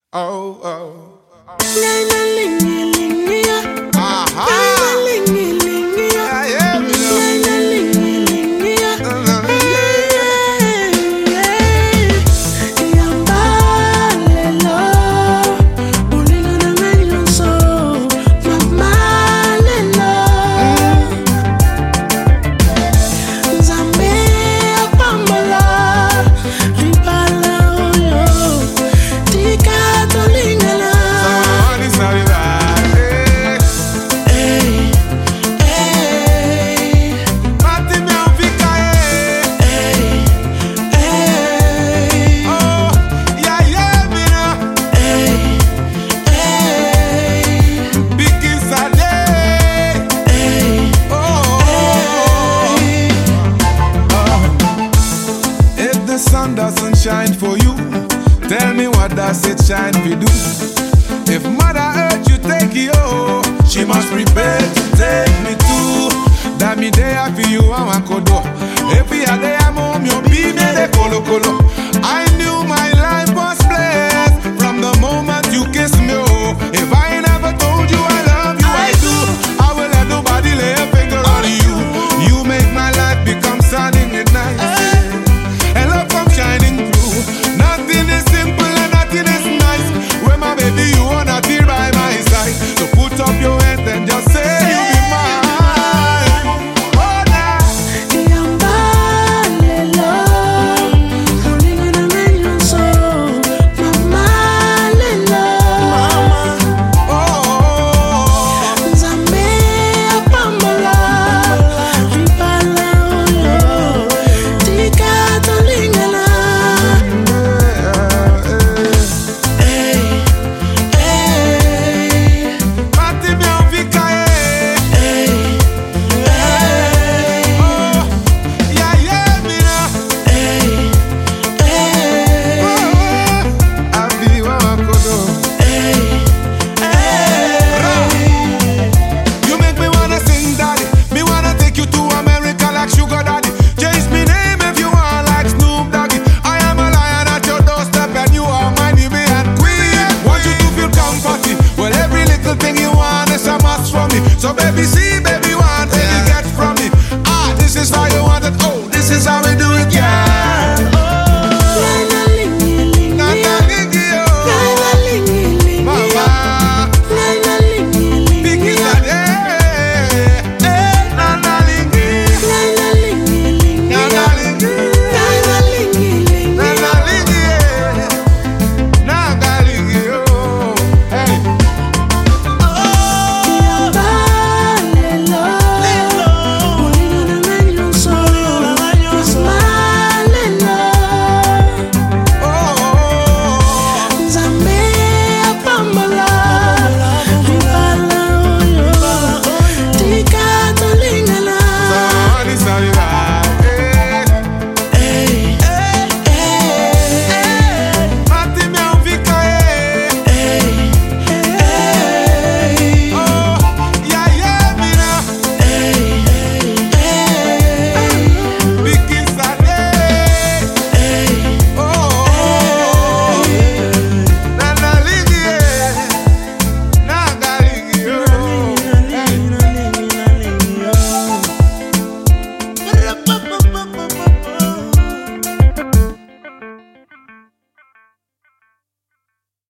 Oh, oh. Sun doesn't shine for you. Tell me what does it shine for do? If mother earth you take you, she must prepare to take me too. That me there for you and kodo. If we are there, mom, you'll be me the colo colo. I knew my